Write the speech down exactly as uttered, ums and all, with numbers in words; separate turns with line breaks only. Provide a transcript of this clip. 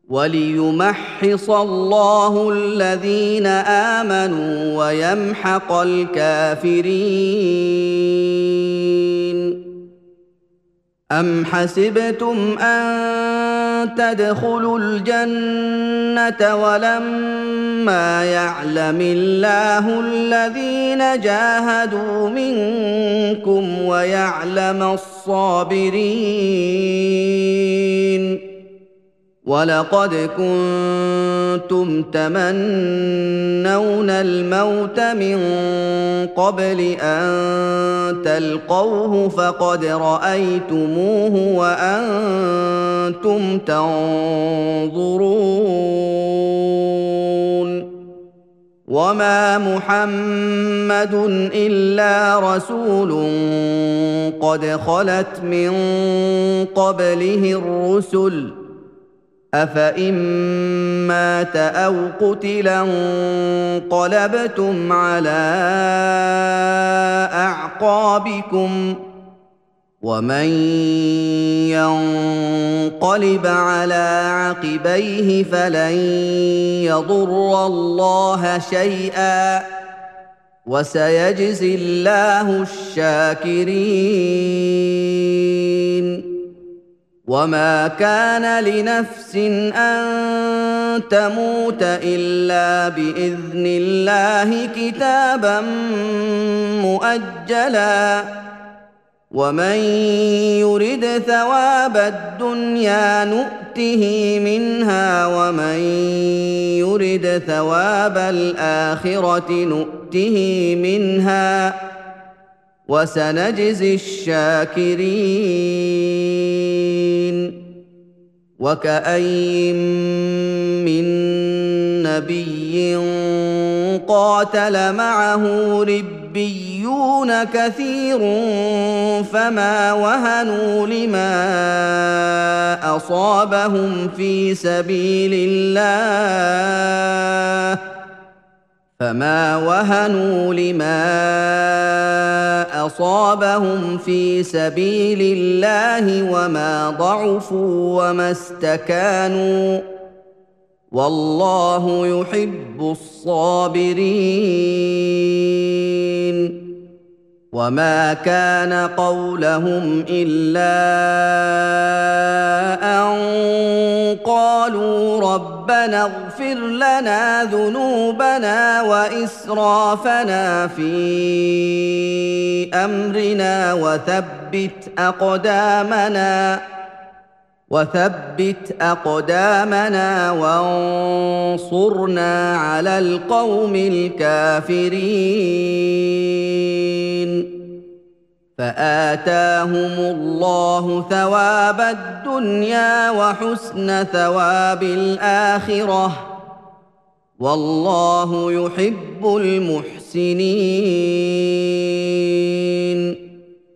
وَلِيُمَحِّصَ اللَّهُ الَّذِينَ آمَنُوا وَيَمْحَقَ الْكَافِرِينَ أَمْ حَسِبْتُمْ أَن تَدْخُلُوا الْجَنَّةَ وَلَمَّا يَعْلَمِ اللَّهُ الَّذِينَ جَاهَدُوا مِنكُمْ وَيَعْلَمَ الصَّابِرِينَ وَلَقَدْ كُنتُمْ تَمَنَّوْنَ الْمَوْتَ مِن قَبْلِ أَن تَلْقَوْهُ فَقَدْ رَأَيْتُمُوهُ وَأَنتُمْ تَنظُرُونَ وَمَا مُحَمَّدٌ إِلَّا رَسُولٌ قَدْ خَلَتْ مِن قَبْلِهِ الرُّسُلُ أَفَإِن مَّاتَ أَوْ قُتِلَ انقَلَبْتُمْ عَلَىٰ أَعْقَابِكُمْ ۚ وَمَن يَنقَلِبْ عَلَىٰ عَقِبَيْهِ فَلَن يَضُرَّ اللَّهَ شَيْئًا ۗ وَسَيَجْزِي اللَّهُ الشَّاكِرِينَ وَمَا كَانَ لِنَفْسٍ أَن تَمُوتَ إِلَّا بِإِذْنِ اللَّهِ كِتَابًا مُّؤَجَّلًا ۗ وَمَن يُرِدْ ثَوَابَ الدُّنْيَا نُؤْتِهِ مِنْهَا وَمَن يُرِدْ ثَوَابَ الْآخِرَةِ نُؤْتِهِ مِنْهَا ۚ وَسَنَجْزِي الشَّاكِرِينَ وَكَأَيِّن مِّن نَّبِيٍّ قَاتَلَ مَعَهُ رِبِّيُّونَ كَثِيرٌ فَمَا وَهَنُوا لِمَا أَصَابَهُمْ فِي سَبِيلِ اللَّهِ فَمَا وَهَنُوا لِمَا أَصَابَهُمْ فِي سَبِيلِ اللَّهِ وَمَا ضَعُفُوا وَمَا اسْتَكَانُوا ۗ وَاللَّهُ يُحِبُّ الصَّابِرِينَ وَمَا كَانَ قَوْلَهُمْ إِلَّا أَن قَالُوا رَبَّنَا اغْفِرْ لَنَا ذُنُوبَنَا وَإِسْرَافَنَا فِي أَمْرِنَا وَثَبِّتْ أَقْدَامَنَا وَثَبِّتْ أَقْدَامَنَا وَانصُرْنَا عَلَى الْقَوْمِ الْكَافِرِينَ فَآتَاهُمُ اللَّهُ ثَوَابَ الدُّنْيَا وَحُسْنَ ثَوَابِ الْآخِرَةِ ۗ وَاللَّهُ يُحِبُّ الْمُحْسِنِينَ